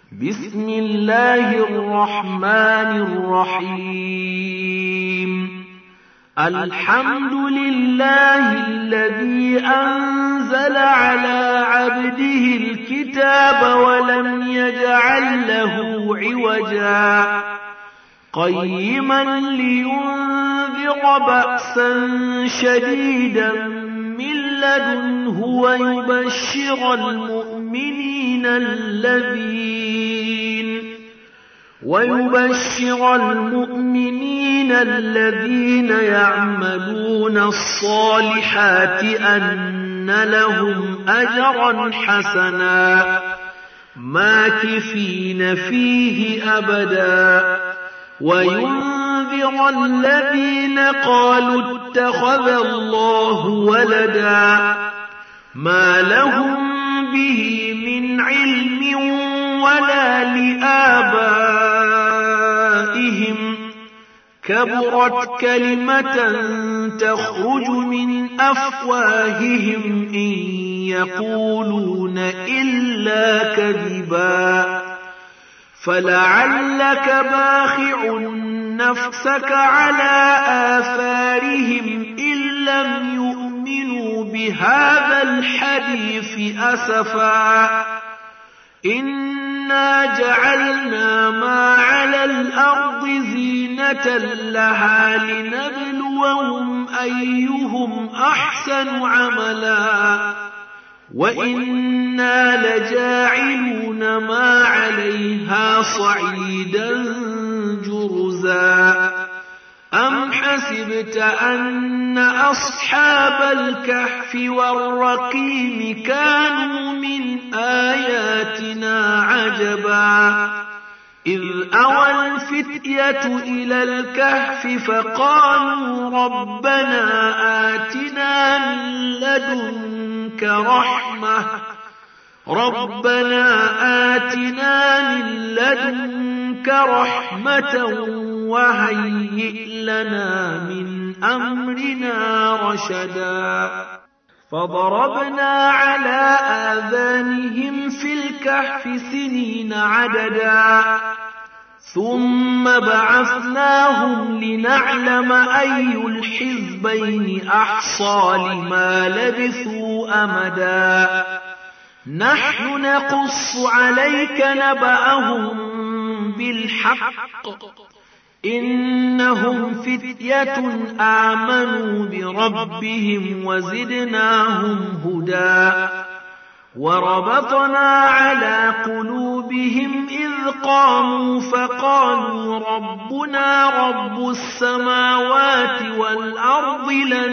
بسم الله الرحمن الرحيم الحمد لله الذي أنزل على عبده الكتاب ولم يجعل له عوجا قيما لينذر بأسا شديدا من لدنه ويبشر المؤمنين الذين يعملون الصالحات أن لهم أجرا حسنا ماكثين فيه أبدا وينذر الذين قالوا اتخذ الله ولدا ما لهم به من علم ولا لآبائهم كبرت كلمة تخرج من أفواههم إن يقولون إلا كذبا فلعلك باخع نفسك على آثارهم إن لم يؤمنوا بهذا الحديث أسفا إنا جعلنا ما على الأرض زينة لها لنبلوهم أيهم أحسن عملا وإنا لجاعلون ما عليها صعيدا جرزا أم حسبت أن أصحاب الكهف والرقيم كانوا من آياتنا عجبا إذ أوى الفتية إلى الكهف فقالوا ربنا آتنا من لدنك رحمة وهيئ لنا من أمرنا رشدا فضربنا على آذانهم في الكهف سنين عددا ثم بعثناهم لنعلم أي الحزبين أحصى لما لبثوا أمدا نحن نقص عليك نبأهم بالحق إنهم فتية آمنوا بربهم وزدناهم هدى وربطنا على قلوبهم إذ قاموا فقالوا ربنا رب السماوات والأرض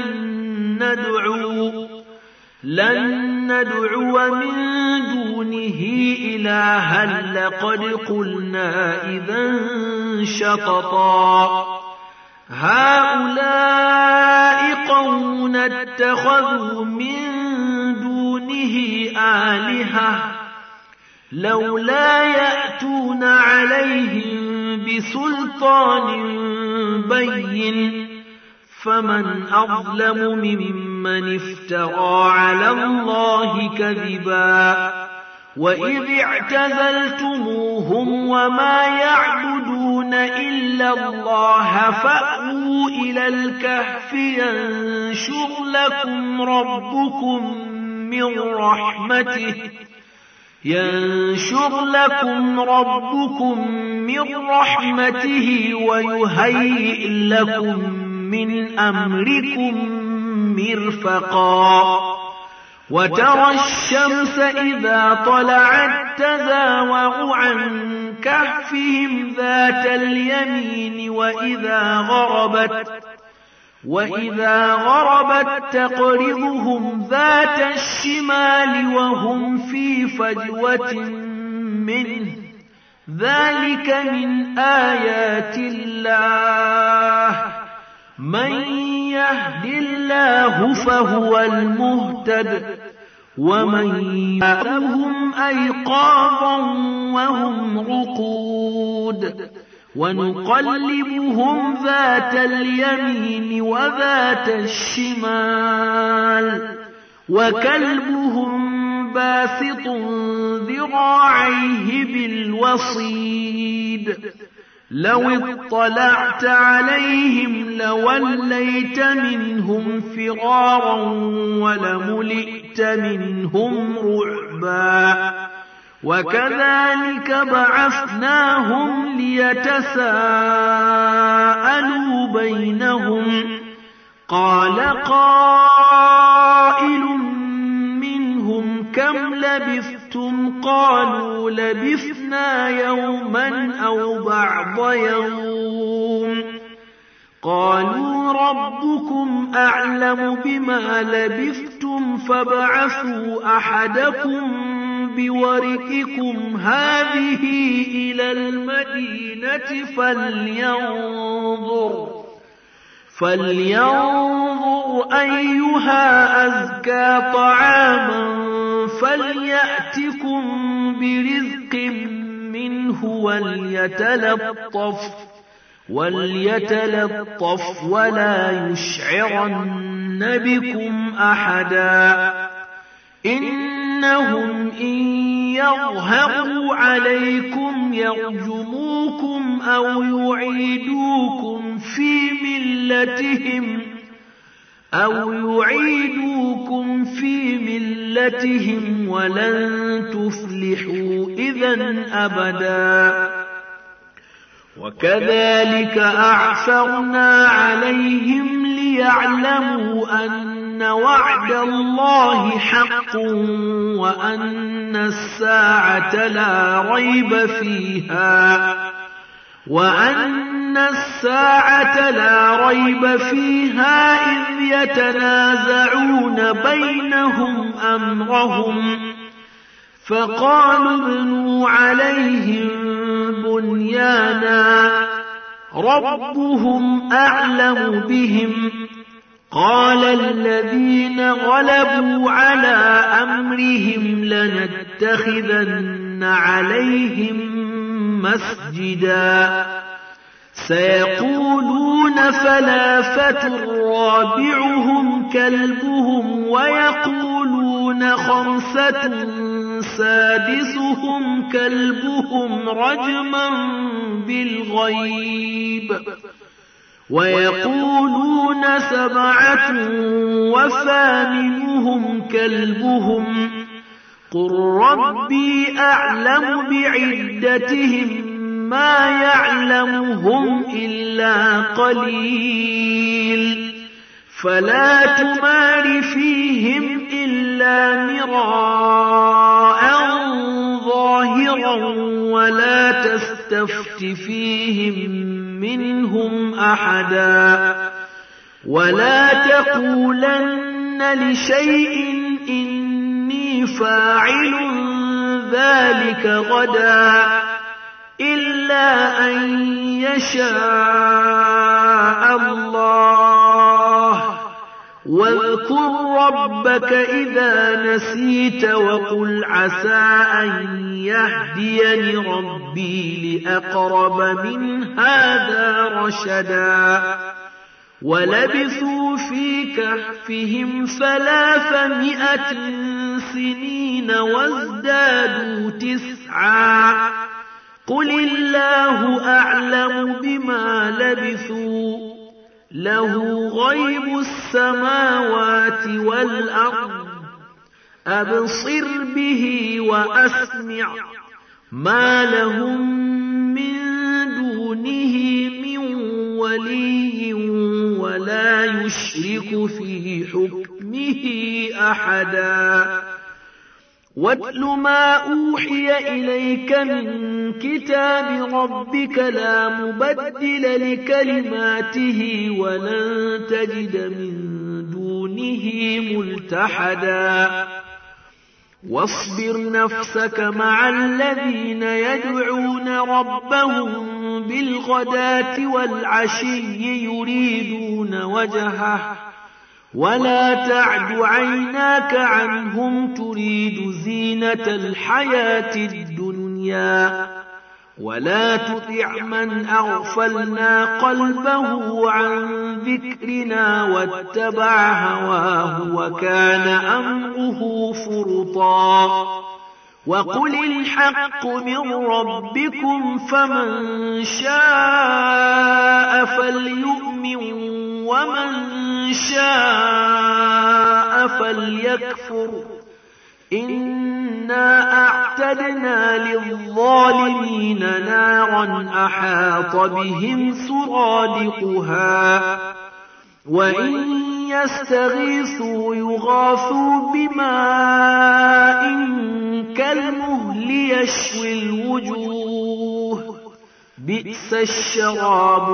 لن ندعو من دونه إلها لقد قلنا إذا شططا هؤلاء قوم اتخذوا من دونه آلهة لولا يأتون عليهم بسلطان بين فمن أظلم ممن افترى على الله كذبا وإذ اعتزلتموهم وما يعبدون إلا الله فأووا إلى الكهف ينشر لكم ربكم من رحمته ويهيئ لكم من أمركم مرفقا وترى الشمس إذا طلعت تزاور عن كهفهم ذات اليمين وإذا غربت تقرضهم ذات الشمال وهم في فجوة منه ذلك من آيات الله من يهد الله فهو المهتد ومن يأتهم أيقاظا وهم رقود ونقلبهم ذات اليمين وذات الشمال وكلبهم باسط ذراعيه بالوصيد مصيد لو اطلعت عليهم لوليت منهم فرارا ولملئت منهم رعبا وكذلك بعثناهم ليتساءلوا بينهم قال قائل منهم كم لبثتم قالوا لبثنا يوما أو بعض يوم قالوا ربكم أعلم بما لبثتم فابعثوا أحدكم بورقكم هذه إلى المدينة فلينظر أيها أزكى طعاما فليأتكم برزق منه وليتلطف ولا يشعرن بكم أحدا إنهم إن يظهروا عليكم يرجموكم أو يعيدوكم في ملتهم ولن تفلحوا إذا أبدا وكذلك أعثرنا عليهم ليعلموا أن وعد الله حق وأن الساعة لا ريب فيها إذ يتنازعون بينهم أمرهم فقالوا ابنوا عليهم بنيانا ربهم أعلم بهم قال الذين غلبوا على أمرهم لنتخذن عليهم مسجدا سيقولون ثلاثة رابعهم كلبهم ويقولون خمسة سادسهم كلبهم رجما بالغيب ويقولون سبعة وثامنهم كلبهم قل ربي أعلم بعدتهم ما يعلمهم إلا قليل فلا تمار فيهم إلا مراء ظاهرا ولا تستفت فيهم منهم أحدا ولا تقولن لشيء إني فاعل ذلك غدا إلا أن يشاء الله واذكر ربك إذا نسيت وقل عسى أن يهديني ربي لأقرب من هذا رشدا ولبثوا في كهفهم 300 سنين وازدادوا 9 قل الله أعلم بما لبثوا له غيب السماوات والأرض أبصر به وأسمع ما لهم من دونه من ولي ولا يشرك في حكمه أحدا واتل ما أوحي إليك من كتاب ربك لا مبدل لكلماته ولن تجد من دونه ملتحدا واصبر نفسك مع الذين يدعون ربهم بالغداة والعشي يريدون وجهه ولا تعد عيناك عنهم تريد زينة الحياة الدنيا ولا تطع من أغفلنا قلبه عن ذكرنا واتبع هواه وكان أمره فرطا وقل الحق من ربكم فمن شاء فليؤمن ومن شاء فليكفر إنا أعتدنا للظالمين نارا أحاط بهم سرادقها وإن يستغيثوا يغاثوا بماء كالمهل يشوي الوجوه بئس الشراب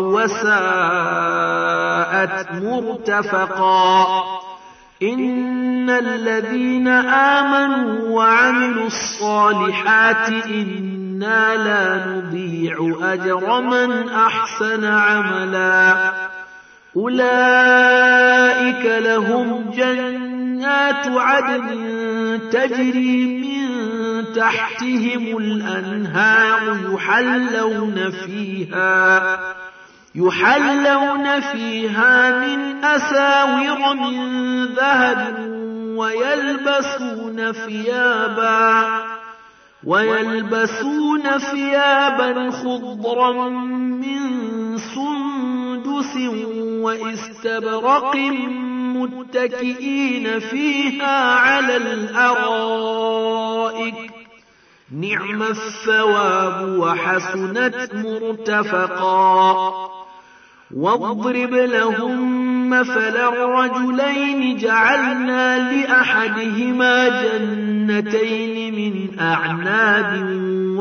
وساءت مرتفقا إن الذين آمنوا وعملوا الصالحات إنا لا نضيع أجر من أحسن عملا أولئك لهم جنات عدن تجري من تحتهم الأنهار يحلون فيها من أساور من ذهب ويلبسون ثيابا خضرا من سندس واستبرق متكئين فيها على الأرائك نعم الثواب وحسنت مرتفقا واضرب لهم مثلا الرجلين جعلنا لأحدهما جنتين من أعناب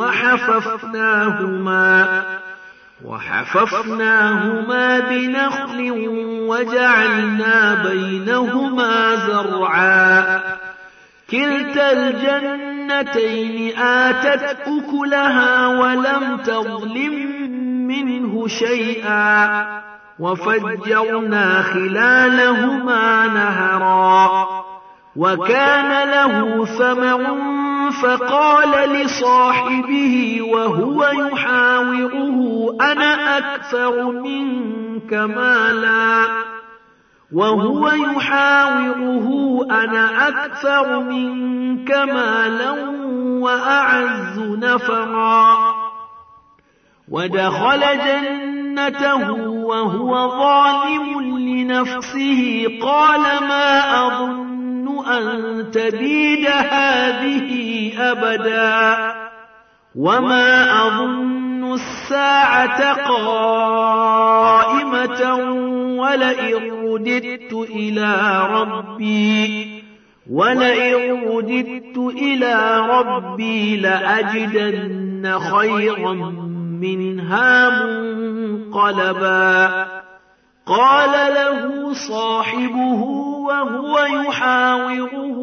وحففناهما بنخل وجعلنا بينهما زرعا كلتا الجنتين آتت أكلها ولم تظلم منه شيئا وفجرنا خلالهما نهرا وكان له ثمر فقال لصاحبه وهو يحاوره أنا أكثر منك مالا وأعز نفرا ودخل جنته وهو ظالم لنفسه قال ما أظن أن تبيد هذه أبدا وما أظن الساعة قائمة ولئن رددت إلى ربي لأجدن خيرا منها منقلبا قال له صاحبه وهو يحاوره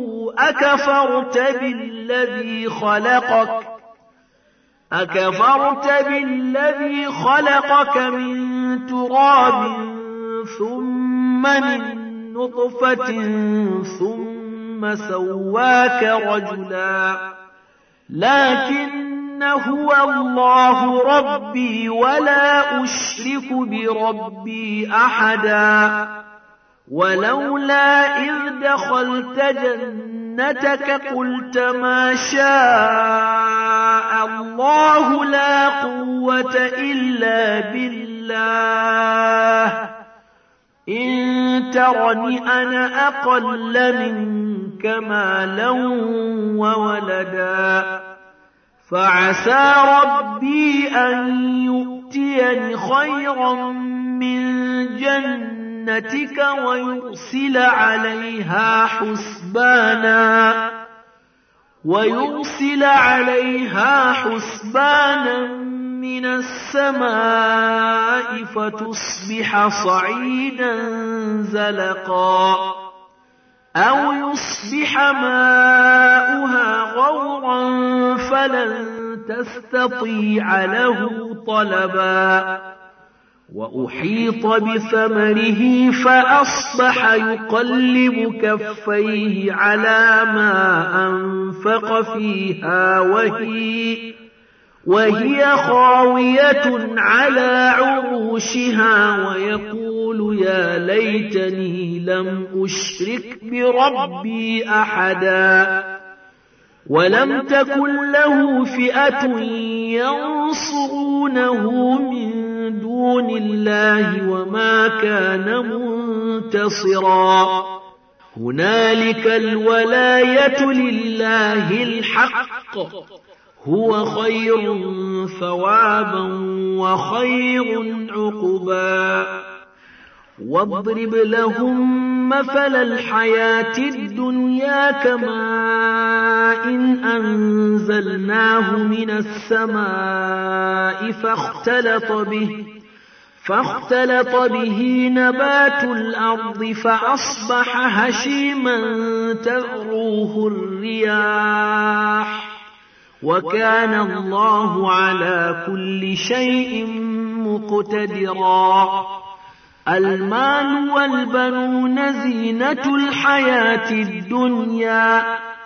أكفرت بالذي خلقك من تراب ثم من نطفة ثم سواك رجلا لكن هو الله ربي ولا أشرك بربي أحدا ولولا إذ دخلت جنتك قلت ما شاء الله لا قوة إلا بالله إن ترني أنا أقل منك مالا وولدا فعسى ربي أن يؤتيني خيرا من جنتك ويرسل عليها حسبانا من السماء فتصبح صعيدا زلقا أو يصبح ماؤها غورا فلن تستطيع له طلبا وأحيط بثمره فأصبح يقلب كفيه على ما أنفق فيها وهي خاوية على عروشها ويقول يا ليتني لم أشرك بربي أحدا ولم تكن له فئة ينصرونه من دون الله وما كان منتصرا هنالك الولاية لله الحق هو خير ثوابا وخير عقبا واضرب لهم مثل الحياة الدنيا كماء أنزلناه من السماء فاختلط به نبات الأرض فأصبح هشيما تذروه الرياح وكان الله على كل شيء مقتدرا المال والبنون زينة الحياة الدنيا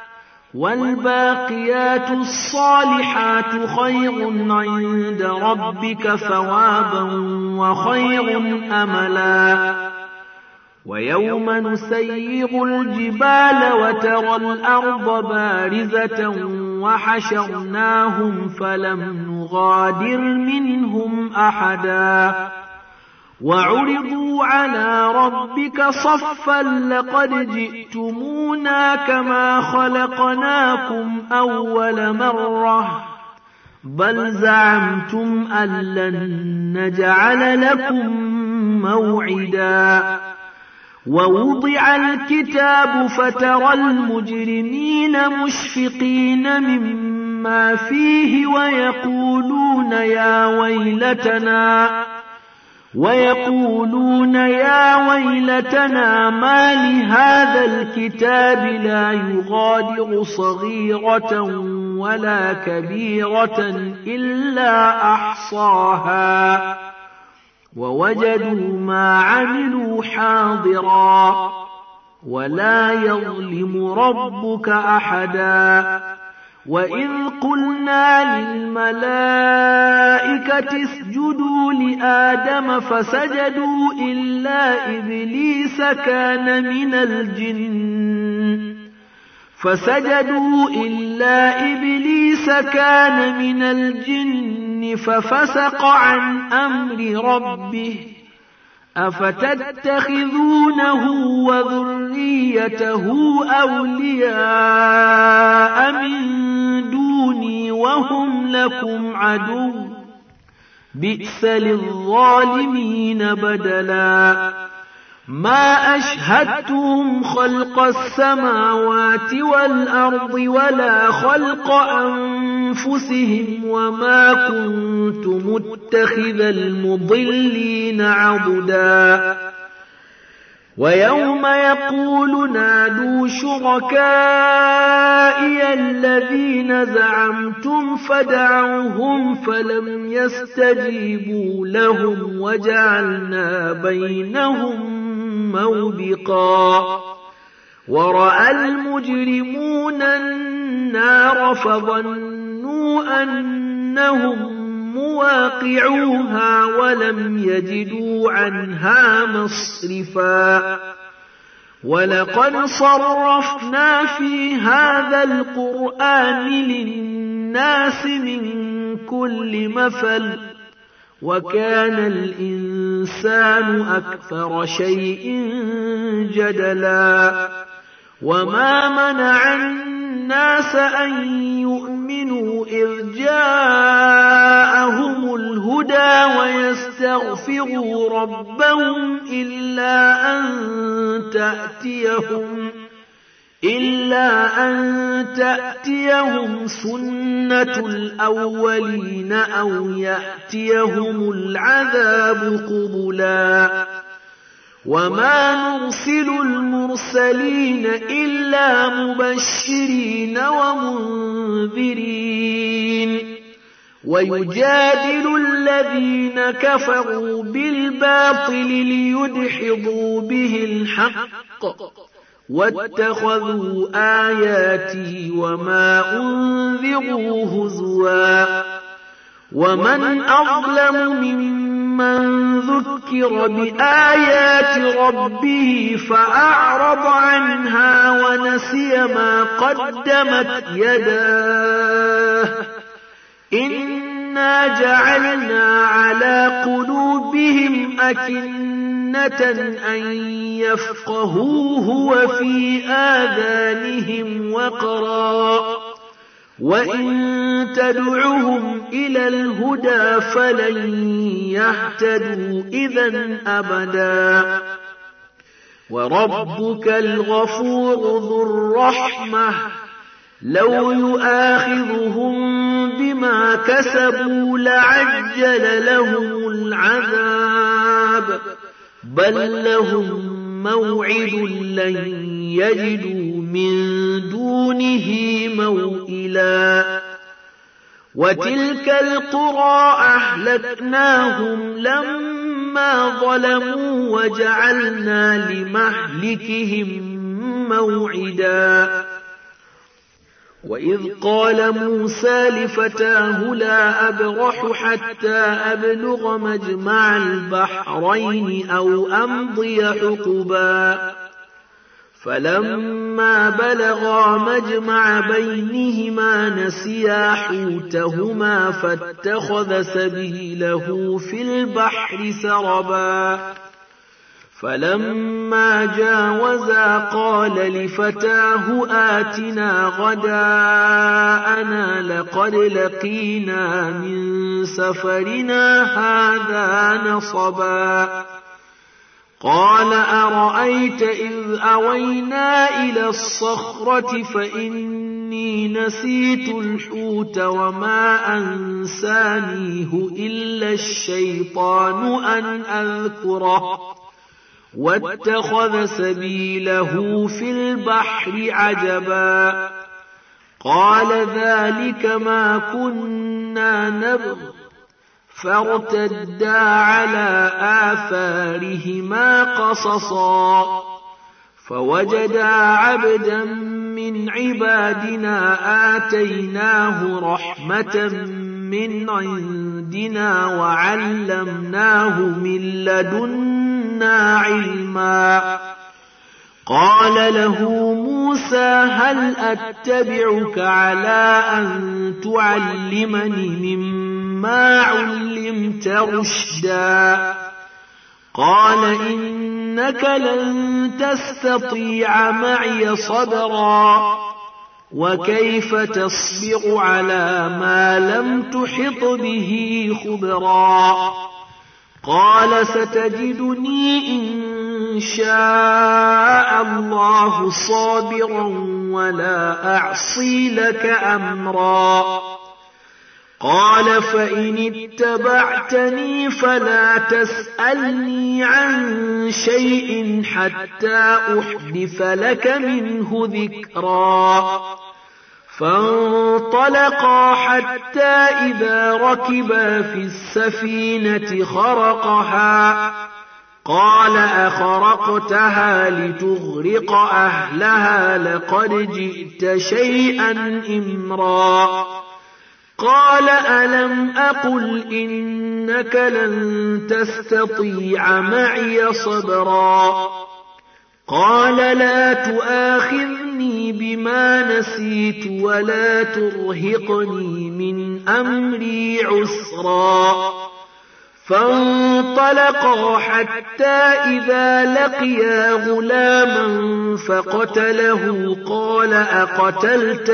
والباقيات الصالحات خير عند ربك ثوابا وخير أملا ويوم نسير الجبال وترى الأرض بارزة وحشرناهم فلم نغادر منهم أحدا وعرضوا على ربك صفا لقد جئتمونا كما خلقناكم أول مرة بل زعمتم أن لن نجعل لكم موعدا ووضع الكتاب فترى المجرمين مشفقين مما فيه ويقولون يا ويلتنا ما لهذا الكتاب لا يغادر صغيرة ولا كبيرة إلا أحصاها ووجدوا ما عملوا حاضرا ولا يظلم ربك أحدا وإذ قلنا للملائكة اسجدوا لآدم فسجدوا إلا إبليس كان من الجن ففسق عن أمر ربه أفتتخذونه وذريته أولياء من دوني وهم لكم عدو بئس للظالمين بدلا ما أشهدتهم خلق السماوات والأرض ولا خلق أنفسهم وما كنت متخذ المضلين عضدا ويوم يقول نادوا شركائي الذين زعمتم فدعوهم فلم يستجيبوا لهم وجعلنا بينهم موبقا ورأى المجرمون النار فظنوا أنهم مواقعوها ولم يجدوا عنها مصرفا ولقد صرفنا في هذا القرآن للناس من كل مثل وكان الإنسان أكثر شيء جدلا وما منع الناس أن يؤمنوا إذ جاءهم الهدى ويستغفروا ربهم إلا أن تأتيهم سنة الأولين أو يأتيهم العذاب قبلا وما نرسل المرسلين إلا مبشرين ومنذرين ويجادل الذين كفروا بالباطل ليدحضوا به الحق واتخذوا آياتي وما أنذروا هزوا ومن أظلم ممن من ذكر بآيات ربه فأعرض عنها ونسي ما قدمت يداه إنا جعلنا على قلوبهم أكنة أن يفقهوه وفي آذانهم وقرا وإن تدعهم إلى الهدى فلن يهتدوا إذا أبدا وربك الغفور ذو الرحمة لو يؤاخذهم بما كسبوا لعجل لهم العذاب بل لهم موعد لن يجدوا من دونه موئلا وتلك القرى أهلكناهم لما ظلموا وجعلنا لمهلكهم موعدا وإذ قال موسى لفتاه لا أبرح حتى أبلغ مجمع البحرين أو أمضي حقبا فلما بلغا مجمع بينهما نسيا حوتهما فاتخذ سبيله في البحر سربا فلما جاوزا قال لفتاه آتنا غداءنا لقد لقينا من سفرنا هذا نصبا قال أرأيت إذ أوينا إلى الصخرة فإني نسيت الحوت وما أنسانيه إلا الشيطان أن أذكره واتخذ سبيله في البحر عجبا قال ذلك ما كنا نبغ فارتدا على آثارهما قصصا فوجدا عبدا من عبادنا آتيناه رحمة من عندنا وعلمناه من لدنا علما قال له موسى هل أتبعك على أن تعلمني مما علمت رشدا قال إنك لن تستطيع معي صبرا وكيف تصبر على ما لم تحط به خبرا قال ستجدني إن شاء الله صابرا ولا أعصي لك أمرا قال فإن اتبعتني فلا تسألني عن شيء حتى أحدث لك منه ذكرا فانطلقا حتى إذا ركبا في السفينة خرقها قال أخرقتها لتغرق أهلها لقد جئت شيئا إمرا قال ألم أقل إنك لن تستطيع معي صبرا قال لا تؤاخذني بما نسيت ولا ترهقني من أمري عسرا فانطلقا حتى إذا لقيا غلاما فقتله قال أقتلت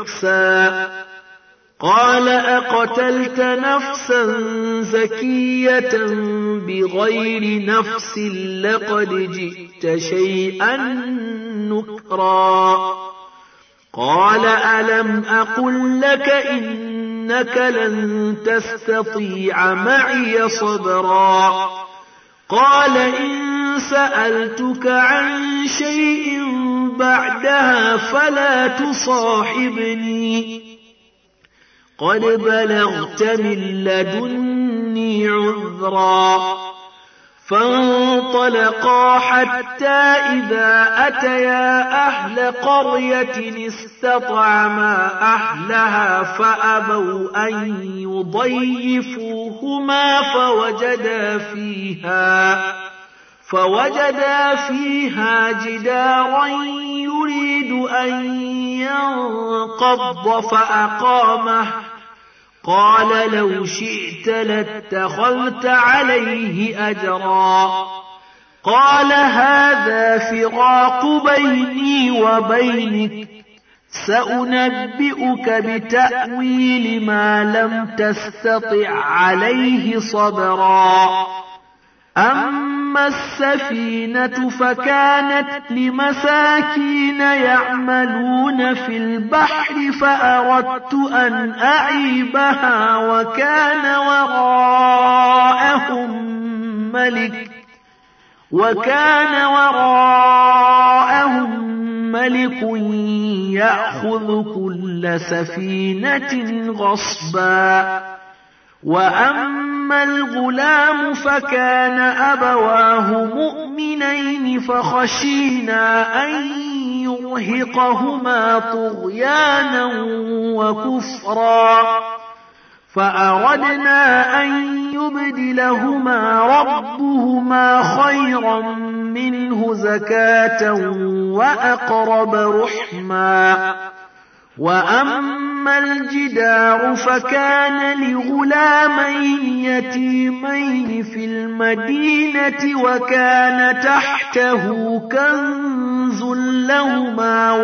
نفسا زكية بغير نفس لقد جئت شيئا نكرا قال ألم أقل لك إنك لن تستطيع معي صبرا قال إن سألتك عن شيء بعدها فلا تصاحبني قد بلغت من لدني عذرا فانطلقا حتى إذا أتيا أهل قرية استطعما أهلها فأبوا أن يضيفوهما فوجدا فيها جدارا يريد أن ينقض فأقامه قال لو شئت لاتخذت عليه أجرا قال هذا فراق بيني وبينك سأنبئك بتأويل ما لم تستطع عليه صبرا أما السفينة فكانت لمساكين يعملون في البحر فأردت أن أعيبها وكان وراءهم ملك يأخذ كل سفينة غصبا وأما الغلام فكان أبواه مؤمنين فخشينا أن يرهقهما طغيانا وكفرا فأردنا أن يبدلهما ربهما خيرا منه زكاة وأقرب رحما وأما الجدار فكان لغلامين يتيمين في المدينة وكان تحته كنز لهما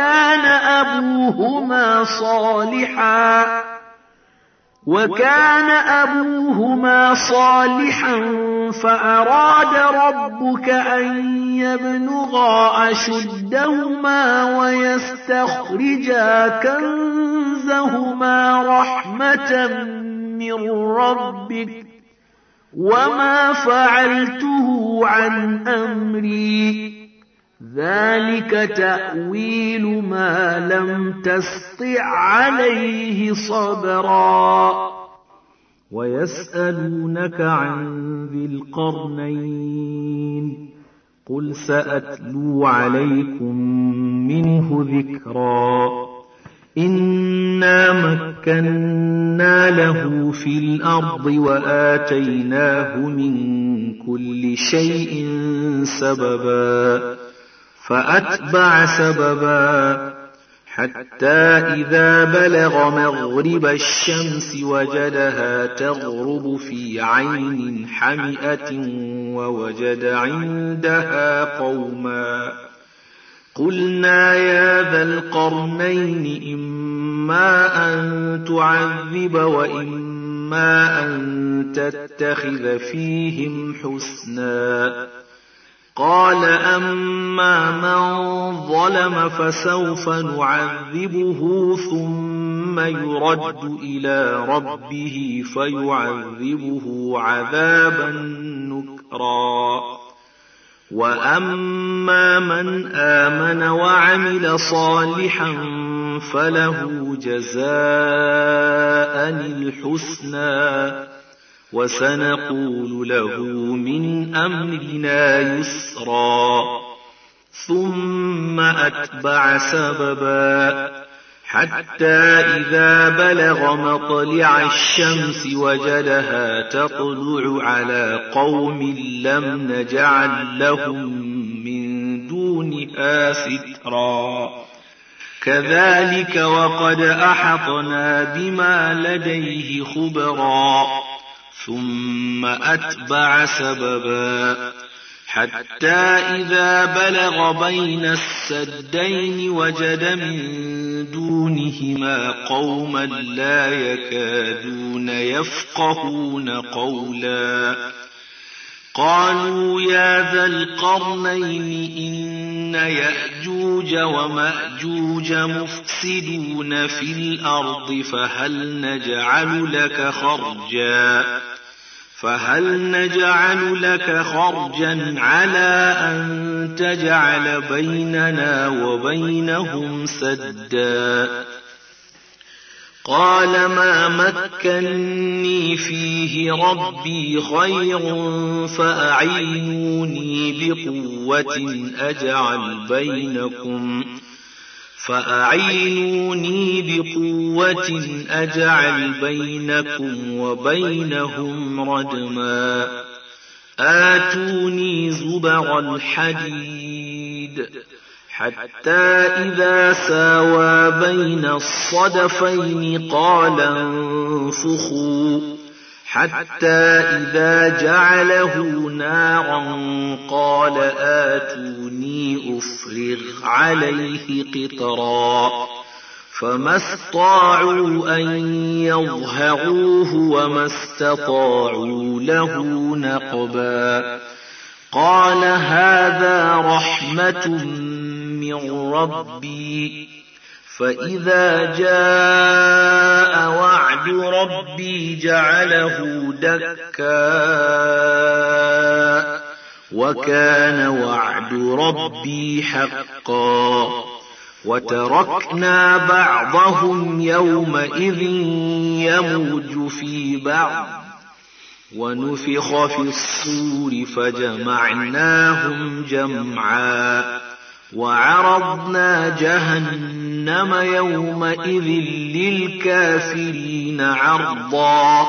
وكان أبوهما صالحا فأراد ربك أن يبلغا أشدهما ويستخرجا كنزهما رحمة من ربك وما فعلته عن أمري ذلك تأويل ما لم تسطع عليه صبرا ويسألونك عن ذي القرنين قل سأتلو عليكم منه ذكرا إنا مكنا له في الأرض وآتيناه من كل شيء سببا فأتبع سببا حتى إذا بلغ مغرب الشمس وجدها تغرب في عين حمئة ووجد عندها قوما قلنا يا ذا القرنين إما أن تعذب وإما أن تتخذ فيهم حسنا قال أما من ظلم فسوف نعذبه ثم يرد إلى ربه فيعذبه عذابا نكرا وأما من آمن وعمل صالحا فله جزاء الحسنى وسنقول له من أمرنا يسرا ثم أتبع سببا حتى إذا بلغ مطلع الشمس وجدها تطلع على قوم لم نجعل لهم من دونها سترا كذلك وقد أحطنا بما لديه خبرا ثم أتبع سببا حتى إذا بلغ بين السدين وجد من دونهما قوما لا يكادون يفقهون قولا قالوا يا ذا القرنين إن يأجوج ومأجوج مفسدون في الأرض فهل نجعل لك خرجا على أن تجعل بيننا وبينهم سدا قال ما مكني فيه ربي خير فأعينوني بقوة أجعل بينكم وبينهم ردما آتوني زبر الحديد حتى إذا ساوى بين الصدفين قال انفخوا حتى إذا جعله نارا قال آتوني أفرغ عليه قطرا فما استطاعوا أن يظهروه وما استطاعوا له نقبا قال هذا رحمة من ربي فإذا جاء وعد ربي جعله دكا وكان وعد ربي حقا وتركنا بعضهم يومئذ يموج في بعض ونفخ في الصور فجمعناهم جمعا وعرضنا جهنم يومئذ للكافرين عرضا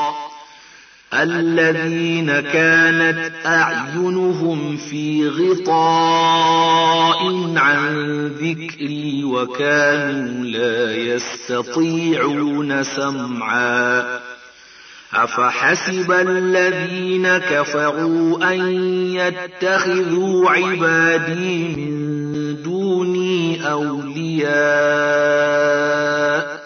الذين كانت أعينهم في غطاء عن ذكري وكانوا لا يستطيعون سمعا أفحسب الذين كفروا أن يتخذوا عبادي من دوني أولياء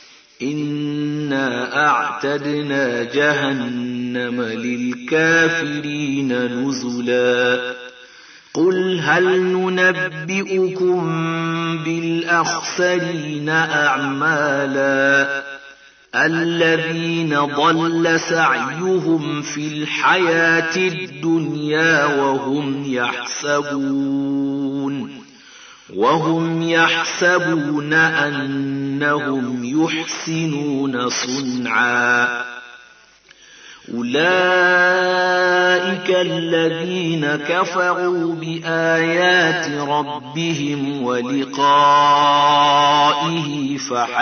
إنا أعتدنا جهنم للكافرين نزلا قل هل ننبئكم بالأخسرين أعمالا الذين ضل سعيهم في الحياة الدنيا وهم يحسبون أنهم يحسنون صنعا أولئك الذين كفروا بآيات ربهم ولقائه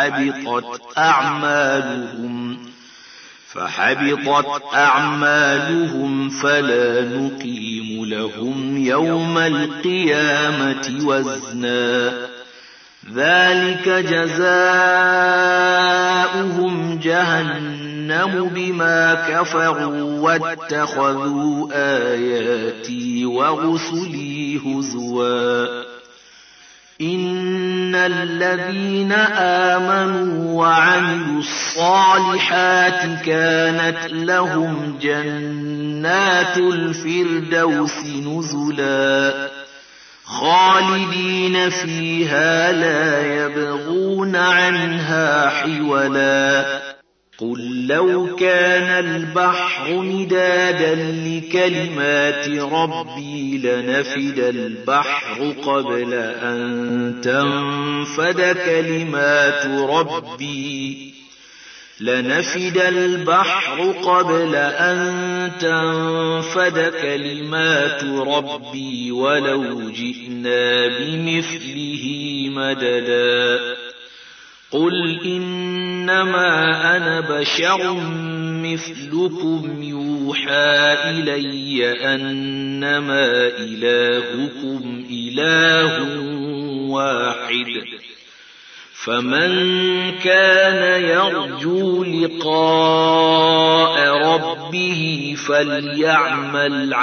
فحبطت أعمالهم فلا نقيم لهم يوم القيامة وزنا ذلك جزاؤهم جهنم بما كفروا واتخذوا آياتي ورسلي هزوا إن الذين آمنوا وعملوا الصالحات كانت لهم جنات الفردوس نزلا خالدين فيها لا يبغون عنها حولا قل لو كان البحر مدادا لكلمات ربي لنفد البحر قبل أن تنفد كلمات ربي ولو جئنا بمثله مددا قل إنما أنا بشر مثلكم يوحى إلي أنما إلهكم إله واحد فمن كان يرجو لقاء ربه فليعمل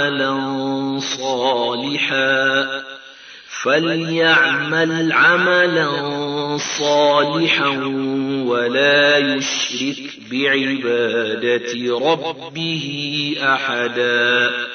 عملا صالحا ولا يشرك بعبادة ربه أحدا